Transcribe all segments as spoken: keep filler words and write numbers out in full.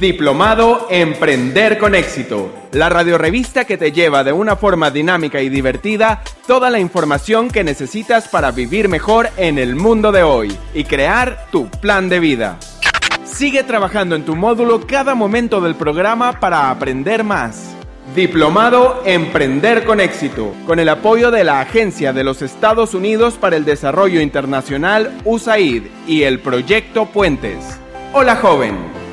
Diplomado Emprender con Éxito, la radiorrevista que te lleva de una forma dinámica y divertida toda la información que necesitas para vivir mejor en el mundo de hoy y crear tu plan de vida. Sigue trabajando en tu módulo cada momento del programa para aprender más. Diplomado Emprender con Éxito, con el apoyo de la Agencia de los Estados Unidos para el Desarrollo Internacional U S A I D y el Proyecto Puentes. Hola, joven.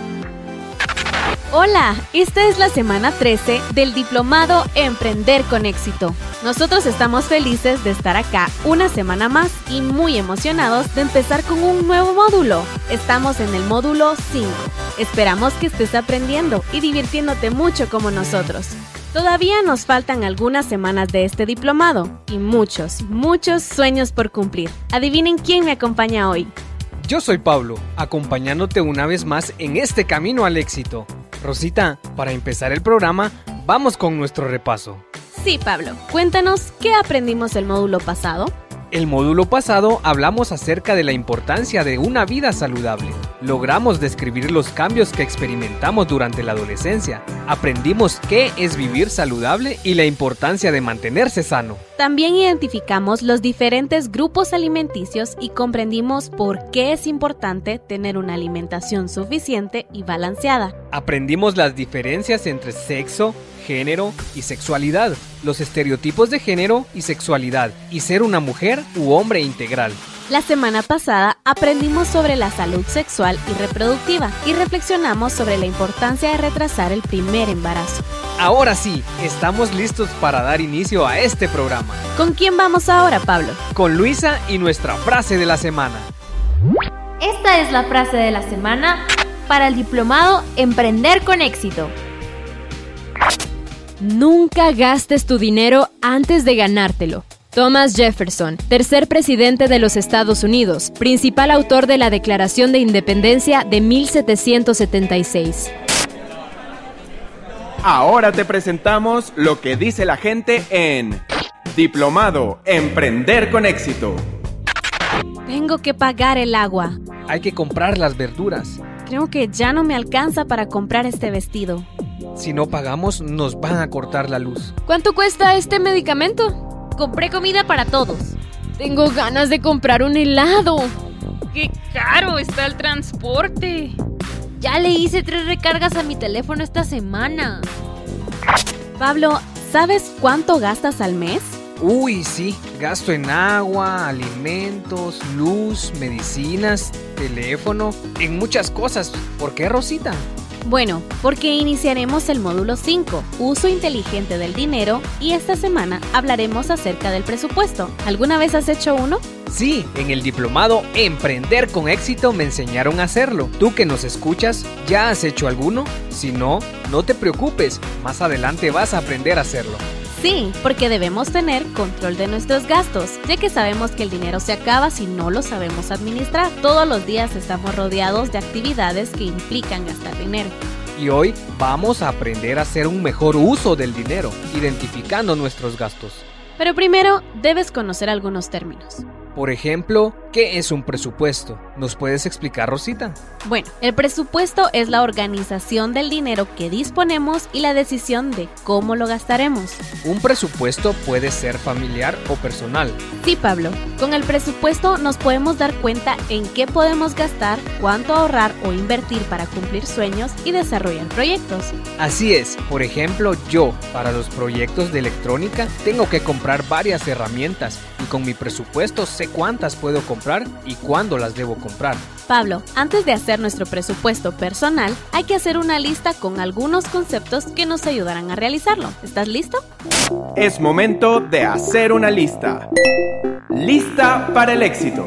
Hola, esta es la semana trece del Diplomado Emprender con Éxito. Nosotros estamos felices de estar acá una semana más y muy emocionados de empezar con un nuevo módulo. Estamos en el módulo cinco. Esperamos que estés aprendiendo y divirtiéndote mucho como nosotros. Todavía nos faltan algunas semanas de este diplomado y muchos, muchos sueños por cumplir. Adivinen quién me acompaña hoy. Yo soy Pablo, acompañándote una vez más en este camino al éxito. Rosita, para empezar el programa, vamos con nuestro repaso. Sí, Pablo, cuéntanos qué aprendimos el módulo pasado. El módulo pasado hablamos acerca de la importancia de una vida saludable. Logramos describir los cambios que experimentamos durante la adolescencia. Aprendimos qué es vivir saludable y la importancia de mantenerse sano. También identificamos los diferentes grupos alimenticios y comprendimos por qué es importante tener una alimentación suficiente y balanceada. Aprendimos las diferencias entre sexo, género y sexualidad, los estereotipos de género y sexualidad, y ser una mujer u hombre integral. La semana pasada aprendimos sobre la salud sexual y reproductiva y reflexionamos sobre la importancia de retrasar el primer embarazo. Ahora sí, estamos listos para dar inicio a este programa. ¿Con quién vamos ahora, Pablo? Con Luisa y nuestra frase de la semana. Esta es la frase de la semana para el Diplomado Emprender con Éxito. Nunca gastes tu dinero antes de ganártelo. Thomas Jefferson, tercer presidente de los Estados Unidos, principal autor de la Declaración de Independencia de mil setecientos setenta y seis. Ahora te presentamos lo que dice la gente en Diplomado Emprender con Éxito. Tengo que pagar el agua. Hay que comprar las verduras. Creo que ya no me alcanza para comprar este vestido. Si no pagamos, nos van a cortar la luz. ¿Cuánto cuesta este medicamento? Compré comida para todos. Tengo ganas de comprar un helado. ¡Qué caro está el transporte! Ya le hice tres recargas a mi teléfono esta semana. Pablo, ¿sabes cuánto gastas al mes? Uy, sí, gasto en agua, alimentos, luz, medicinas, teléfono, en muchas cosas. ¿Por qué, Rosita? Bueno, porque iniciaremos el módulo cinco, uso inteligente del dinero, y esta semana hablaremos acerca del presupuesto. ¿Alguna vez has hecho uno? Sí, en el diplomado Emprender con Éxito me enseñaron a hacerlo. ¿Tú que nos escuchas, ya has hecho alguno? Si no, no te preocupes, más adelante vas a aprender a hacerlo. Sí, porque debemos tener control de nuestros gastos, ya que sabemos que el dinero se acaba si no lo sabemos administrar. Todos los días estamos rodeados de actividades que implican gastar dinero. Y hoy vamos a aprender a hacer un mejor uso del dinero, identificando nuestros gastos. Pero primero, debes conocer algunos términos. Por ejemplo, ¿qué es un presupuesto? ¿Nos puedes explicar, Rosita? Bueno, el presupuesto es la organización del dinero que disponemos y la decisión de cómo lo gastaremos. Un presupuesto puede ser familiar o personal. Sí, Pablo. Con el presupuesto nos podemos dar cuenta en qué podemos gastar, cuánto ahorrar o invertir para cumplir sueños y desarrollar proyectos. Así es. Por ejemplo, yo, para los proyectos de electrónica, tengo que comprar varias herramientas y con mi presupuesto sé cuántas puedo comprar y cuándo las debo comprar. Pablo, antes de hacer nuestro presupuesto personal, hay que hacer una lista con algunos conceptos que nos ayudarán a realizarlo. ¿Estás listo? Es momento de hacer una lista. Lista para el éxito.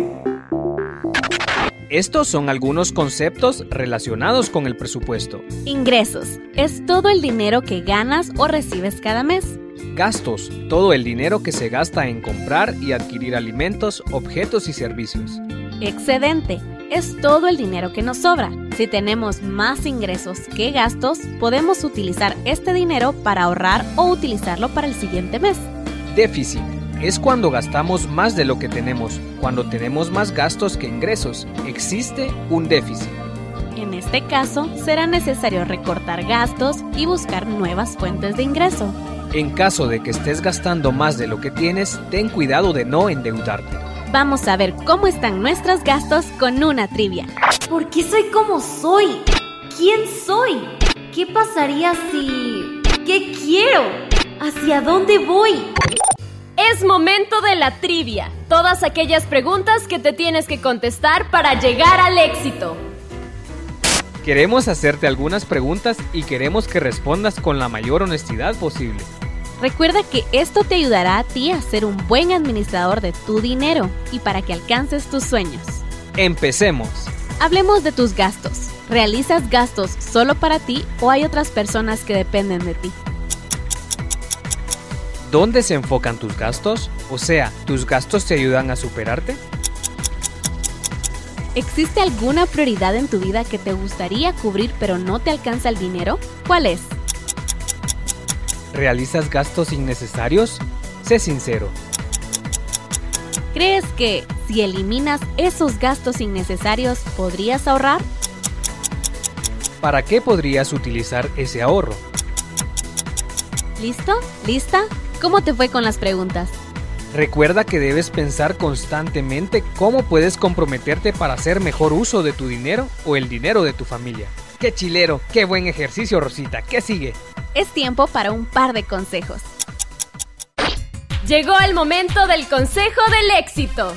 Estos son algunos conceptos relacionados con el presupuesto. Ingresos. Es todo el dinero que ganas o recibes cada mes. Gastos, todo el dinero que se gasta en comprar y adquirir alimentos, objetos y servicios. Excedente, es todo el dinero que nos sobra. Si tenemos más ingresos que gastos, podemos utilizar este dinero para ahorrar o utilizarlo para el siguiente mes. Déficit, es cuando gastamos más de lo que tenemos, cuando tenemos más gastos que ingresos. Existe un déficit. En este caso, será necesario recortar gastos y buscar nuevas fuentes de ingreso. En caso de que estés gastando más de lo que tienes, ten cuidado de no endeudarte. Vamos a ver cómo están nuestros gastos con una trivia. ¿Por qué soy como soy? ¿Quién soy? ¿Qué pasaría si...? ¿Qué quiero? ¿Hacia dónde voy? Es momento de la trivia. Todas aquellas preguntas que te tienes que contestar para llegar al éxito. Queremos hacerte algunas preguntas y queremos que respondas con la mayor honestidad posible. Recuerda que esto te ayudará a ti a ser un buen administrador de tu dinero y para que alcances tus sueños. Empecemos. Hablemos de tus gastos. ¿Realizas gastos solo para ti o hay otras personas que dependen de ti? ¿Dónde se enfocan tus gastos? O sea, ¿tus gastos te ayudan a superarte? ¿Existe alguna prioridad en tu vida que te gustaría cubrir pero no te alcanza el dinero? ¿Cuál es? ¿Realizas gastos innecesarios? Sé sincero. ¿Crees que si eliminas esos gastos innecesarios podrías ahorrar? ¿Para qué podrías utilizar ese ahorro? ¿Listo? ¿Lista? ¿Cómo te fue con las preguntas? Recuerda que debes pensar constantemente cómo puedes comprometerte para hacer mejor uso de tu dinero o el dinero de tu familia. ¡Qué chilero! ¡Qué buen ejercicio, Rosita! ¿Qué sigue? Es tiempo para un par de consejos. Llegó el momento del consejo del éxito.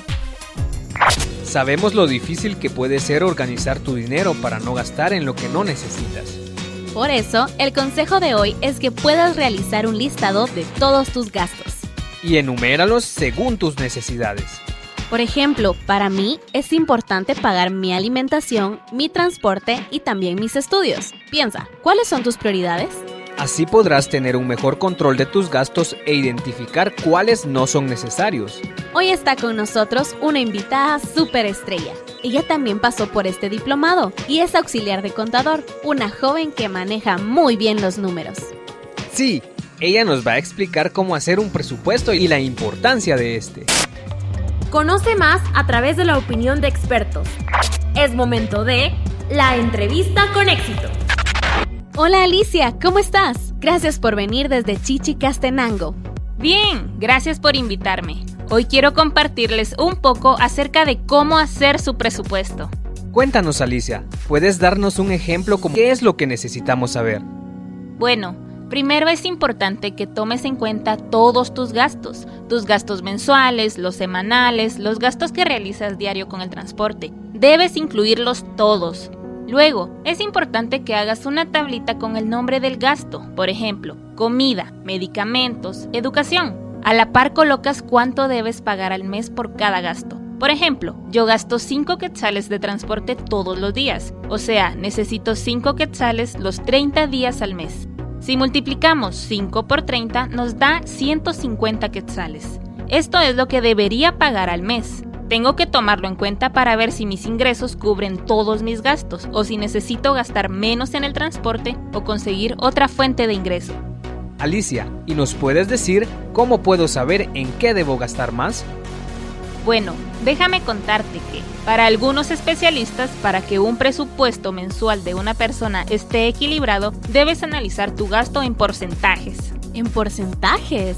Sabemos lo difícil que puede ser organizar tu dinero para no gastar en lo que no necesitas. Por eso, el consejo de hoy es que puedas realizar un listado de todos tus gastos. Y enuméralos según tus necesidades. Por ejemplo, para mí es importante pagar mi alimentación, mi transporte y también mis estudios. Piensa, ¿cuáles son tus prioridades? Así podrás tener un mejor control de tus gastos e identificar cuáles no son necesarios. Hoy está con nosotros una invitada súper estrella. Ella también pasó por este diplomado y es auxiliar de contador, una joven que maneja muy bien los números. Sí, ella nos va a explicar cómo hacer un presupuesto y la importancia de este. Conoce más a través de la opinión de expertos. Es momento de la entrevista con éxito. Hola Alicia, ¿cómo estás? Gracias por venir desde Chichicastenango. Bien, gracias por invitarme. Hoy quiero compartirles un poco acerca de cómo hacer su presupuesto. Cuéntanos, Alicia, ¿puedes darnos un ejemplo de qué es lo que necesitamos saber? Bueno, primero es importante que tomes en cuenta todos tus gastos, tus gastos mensuales, los semanales, los gastos que realizas diario con el transporte. Debes incluirlos todos. Luego, es importante que hagas una tablita con el nombre del gasto, por ejemplo, comida, medicamentos, educación. A la par colocas cuánto debes pagar al mes por cada gasto. Por ejemplo, yo gasto cinco quetzales de transporte todos los días, o sea, necesito cinco quetzales los treinta días al mes. Si multiplicamos cinco por treinta, nos da ciento cincuenta quetzales. Esto es lo que debería pagar al mes. Tengo que tomarlo en cuenta para ver si mis ingresos cubren todos mis gastos o si necesito gastar menos en el transporte o conseguir otra fuente de ingreso. Alicia, ¿y nos puedes decir cómo puedo saber en qué debo gastar más? Bueno, déjame contarte que, para algunos especialistas, para que un presupuesto mensual de una persona esté equilibrado, debes analizar tu gasto en porcentajes. ¿En porcentajes?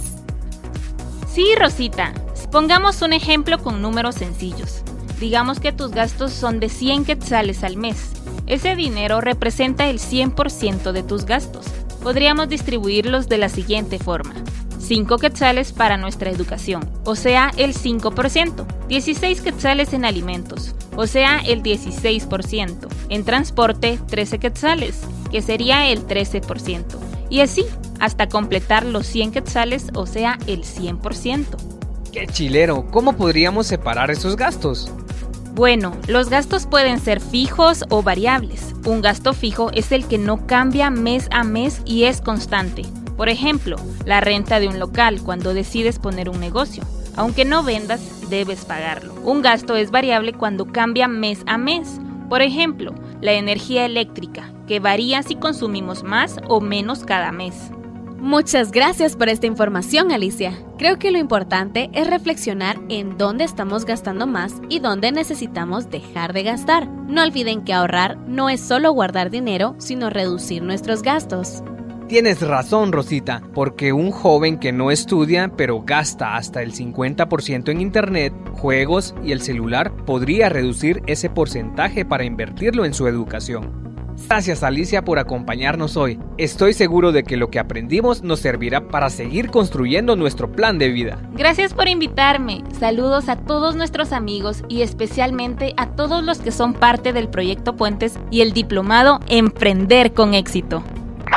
Sí, Rosita. Pongamos un ejemplo con números sencillos. Digamos que tus gastos son de cien quetzales al mes. Ese dinero representa el cien por ciento de tus gastos. Podríamos distribuirlos de la siguiente forma. cinco quetzales para nuestra educación, o sea, el cinco por ciento. dieciséis quetzales en alimentos, o sea, el dieciséis por ciento. En transporte, trece quetzales, que sería el trece por ciento. Y así, hasta completar los cien quetzales, o sea, el cien por ciento. ¡Qué chilero! ¿Cómo podríamos separar esos gastos? Bueno, los gastos pueden ser fijos o variables. Un gasto fijo es el que no cambia mes a mes y es constante. Por ejemplo, la renta de un local cuando decides poner un negocio. Aunque no vendas, debes pagarlo. Un gasto es variable cuando cambia mes a mes. Por ejemplo, la energía eléctrica, que varía si consumimos más o menos cada mes. Muchas gracias por esta información, Alicia. Creo que lo importante es reflexionar en dónde estamos gastando más y dónde necesitamos dejar de gastar. No olviden que ahorrar no es solo guardar dinero, sino reducir nuestros gastos. Tienes razón, Rosita, porque un joven que no estudia pero gasta hasta el cincuenta por ciento en internet, juegos y el celular podría reducir ese porcentaje para invertirlo en su educación. Gracias, Alicia, por acompañarnos hoy. Estoy seguro de que lo que aprendimos nos servirá para seguir construyendo nuestro plan de vida. Gracias por invitarme. Saludos a todos nuestros amigos y especialmente a todos los que son parte del Proyecto Puentes y el diplomado Emprender con Éxito.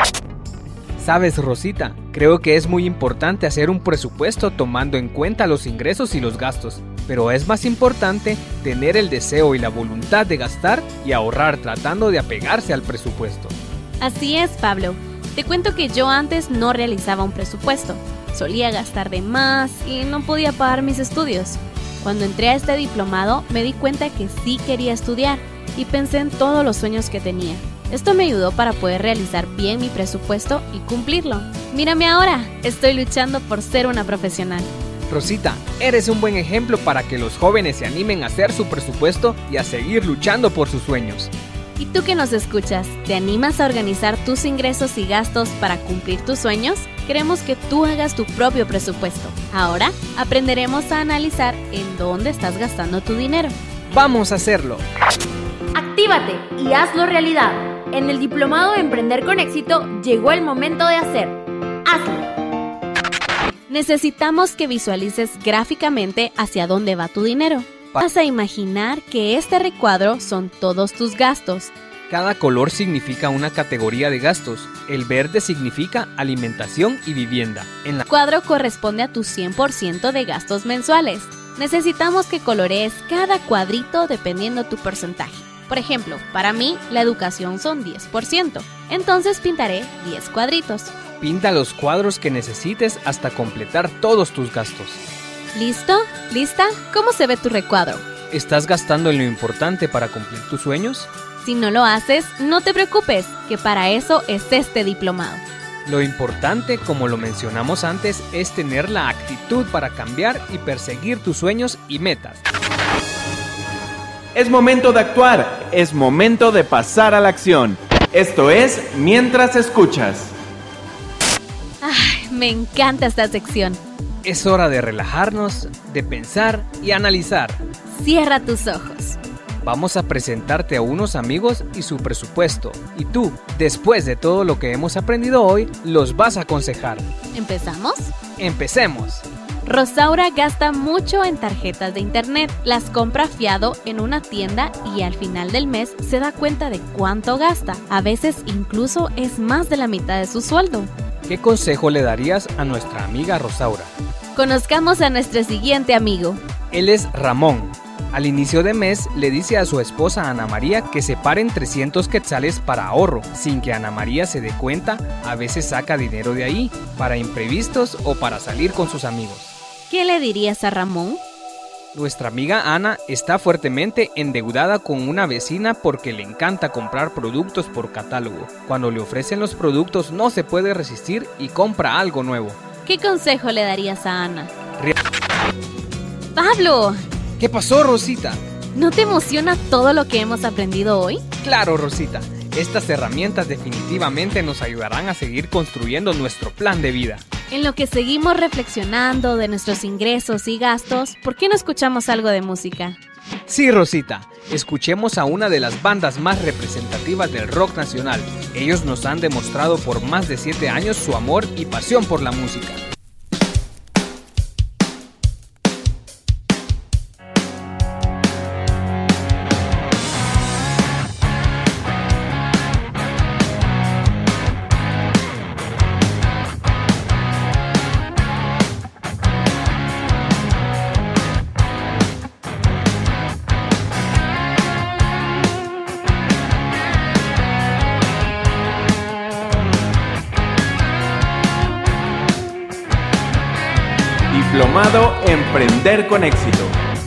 Sabes, Rosita, creo que es muy importante hacer un presupuesto tomando en cuenta los ingresos y los gastos, pero es más importante tener el deseo y la voluntad de gastar y ahorrar tratando de apegarse al presupuesto. Así es, Pablo. Te cuento que yo antes no realizaba un presupuesto. Solía gastar de más y no podía pagar mis estudios. Cuando entré a este diplomado me di cuenta que sí quería estudiar y pensé en todos los sueños que tenía. Esto me ayudó para poder realizar bien mi presupuesto y cumplirlo. Mírame ahora, estoy luchando por ser una profesional. Rosita, eres un buen ejemplo para que los jóvenes se animen a hacer su presupuesto y a seguir luchando por sus sueños. ¿Y tú que nos escuchas, te animas a organizar tus ingresos y gastos para cumplir tus sueños? Queremos que tú hagas tu propio presupuesto. Ahora aprenderemos a analizar en dónde estás gastando tu dinero. ¡Vamos a hacerlo! Actívate y hazlo realidad. En el Diplomado Emprender con Éxito llegó el momento de hacer. ¡Hazlo! Necesitamos que visualices gráficamente hacia dónde va tu dinero. Vas a imaginar que este recuadro son todos tus gastos. Cada color significa una categoría de gastos. El verde significa alimentación y vivienda. En la... El cuadro corresponde a tu cien por ciento de gastos mensuales. Necesitamos que colorees cada cuadrito dependiendo tu porcentaje. Por ejemplo, para mí, la educación son diez por ciento. Entonces pintaré diez cuadritos. Pinta los cuadros que necesites hasta completar todos tus gastos. ¿Listo? ¿Lista? ¿Cómo se ve tu recuadro? ¿Estás gastando en lo importante para cumplir tus sueños? Si no lo haces, no te preocupes, que para eso es este diplomado. Lo importante, como lo mencionamos antes, es tener la actitud para cambiar y perseguir tus sueños y metas. Es momento de actuar, es momento de pasar a la acción. Esto es Mientras Escuchas. Ay, me encanta esta sección. Es hora de relajarnos, de pensar y analizar. Cierra tus ojos. Vamos a presentarte a unos amigos y su presupuesto. Y tú, después de todo lo que hemos aprendido hoy, los vas a aconsejar. ¿Empezamos? ¡Empecemos! Rosaura gasta mucho en tarjetas de internet, las compra fiado en una tienda y al final del mes se da cuenta de cuánto gasta. A veces incluso es más de la mitad de su sueldo. ¿Qué consejo le darías a nuestra amiga Rosaura? Conozcamos a nuestro siguiente amigo. Él es Ramón. Al inicio de mes le dice a su esposa Ana María que separen trescientos quetzales para ahorro. Sin que Ana María se dé cuenta, a veces saca dinero de ahí, para imprevistos o para salir con sus amigos. ¿Qué le dirías a Ramón? Nuestra amiga Ana está fuertemente endeudada con una vecina porque le encanta comprar productos por catálogo. Cuando le ofrecen los productos no se puede resistir y compra algo nuevo. ¿Qué consejo le darías a Ana? Re- ¡Pablo! ¿Qué pasó, Rosita? ¿No te emociona todo lo que hemos aprendido hoy? Claro, Rosita. Estas herramientas definitivamente nos ayudarán a seguir construyendo nuestro plan de vida. En lo que seguimos reflexionando de nuestros ingresos y gastos, ¿por qué no escuchamos algo de música? Sí, Rosita. Escuchemos a una de las bandas más representativas del rock nacional. Ellos nos han demostrado por más de siete años su amor y pasión por la música. Diplomado Emprender con Éxito.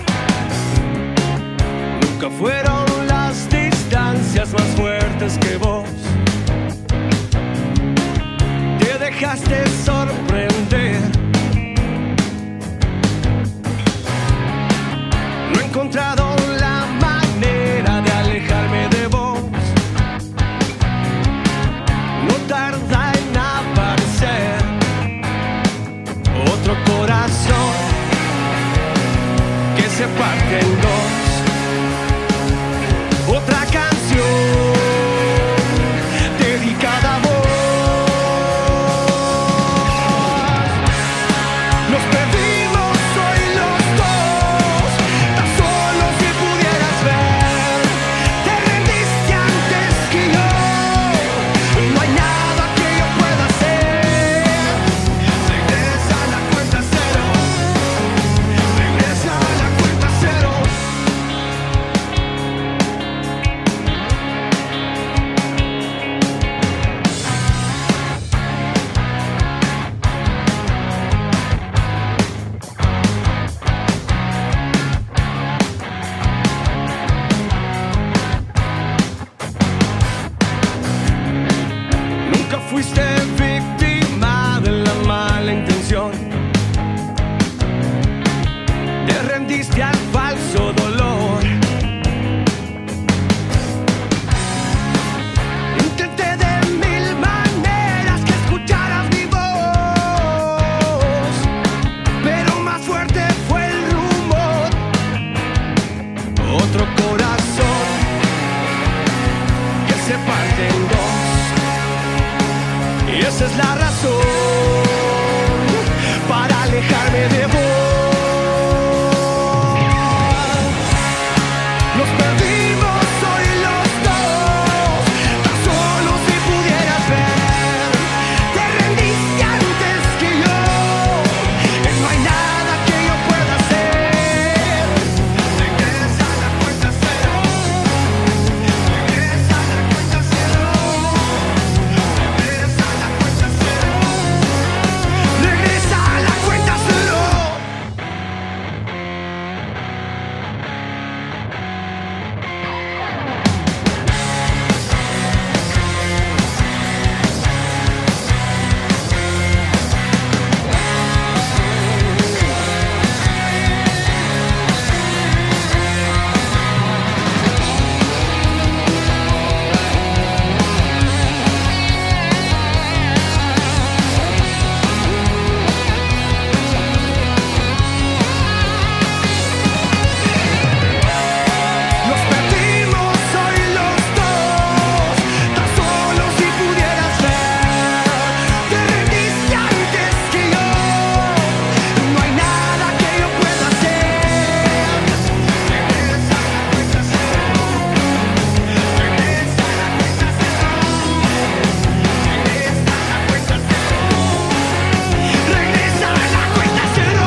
Nunca fueron las distancias más fuertes que vos. Te dejaste tarda en aparecer otro corazón que se parte en dos. Otra canción dedicada a vos. Nos perdimos hoy los dos, tan solo si pudieras ver. Te rendiste antes que yo, no hay nada que yo pueda hacer. Regresa a la cuenta cero, regresa a la cuenta cero. Nunca fuiste víctima de la mala intención. Te rendiste al falso dolor. Intenté de mil maneras que escucharas mi voz, pero más fuerte fue el rumor. Otro corazón que se parte en dos. Y esa es la razón para alejarme de vos. Nos perdimos hoy los dos, tan solo si pudieras ver. Te rendiste antes que yo, y no hay nada que yo pueda hacer. Regresa a la cuenta cero, regresa a la cuenta cero. Regresa a la cuenta cero. Regresa a la cuenta cero. Nos perdimos hoy los dos, tan solo si pudieras ver. Te rendiste antes que yo, no hay nada que yo pueda hacer. Regresa a la cuenta cero, regresa a la cuenta cero, regresa a la cuenta cero, regresa a la cuenta cero.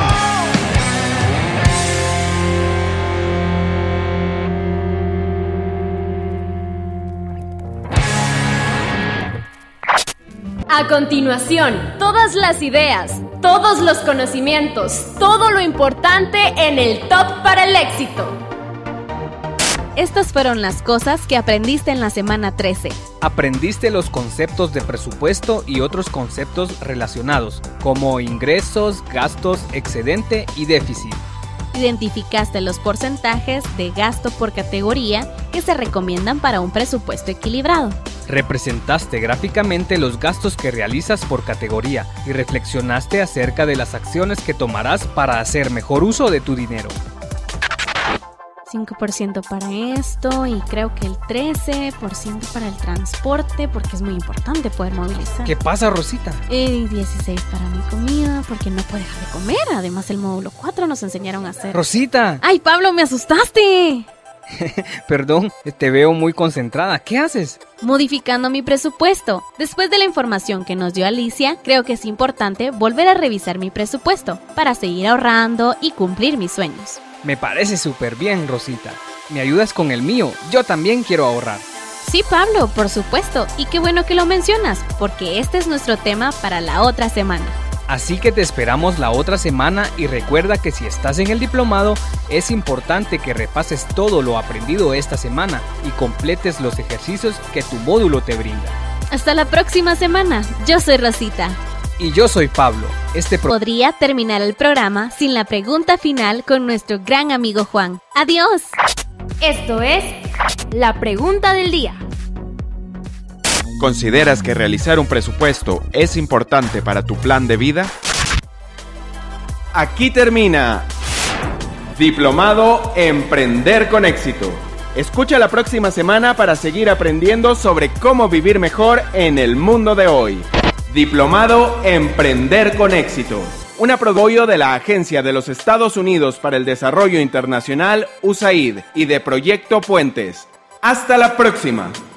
A continuación, todas las ideas, todos los conocimientos, todo lo importante en el Top para el Éxito. Estas fueron las cosas que aprendiste en la semana trece. Aprendiste los conceptos de presupuesto y otros conceptos relacionados, como ingresos, gastos, excedente y déficit. Identificaste los porcentajes de gasto por categoría que se recomiendan para un presupuesto equilibrado. Representaste gráficamente los gastos que realizas por categoría y reflexionaste acerca de las acciones que tomarás para hacer mejor uso de tu dinero. cinco por ciento para esto y creo que el trece por ciento para el transporte porque es muy importante poder movilizar. ¿Qué pasa, Rosita? Y dieciséis para mi comida porque no puedo dejar de comer. Además el módulo cuatro nos enseñaron a hacer... ¡Rosita! ¡Ay, Pablo, me asustaste! Perdón, te veo muy concentrada. ¿Qué haces? Modificando mi presupuesto. Después de la información que nos dio Alicia, creo que es importante volver a revisar mi presupuesto para seguir ahorrando y cumplir mis sueños. Me parece súper bien, Rosita. ¿Me ayudas con el mío? Yo también quiero ahorrar. Sí, Pablo, por supuesto. Y qué bueno que lo mencionas, porque este es nuestro tema para la otra semana. Así que te esperamos la otra semana y recuerda que si estás en el diplomado, es importante que repases todo lo aprendido esta semana y completes los ejercicios que tu módulo te brinda. Hasta la próxima semana. Yo soy Rosita. Y yo soy Pablo. Este pro- Podría terminar el programa sin la pregunta final con nuestro gran amigo Juan. ¡Adiós! Esto es la pregunta del día. ¿Consideras que realizar un presupuesto es importante para tu plan de vida? Aquí termina Diplomado Emprender con Éxito. Escucha la próxima semana para seguir aprendiendo sobre cómo vivir mejor en el mundo de hoy. Diplomado Emprender con Éxito. Un apoyo de la Agencia de los Estados Unidos para el Desarrollo Internacional, U S A I D, y de Proyecto Puentes. ¡Hasta la próxima!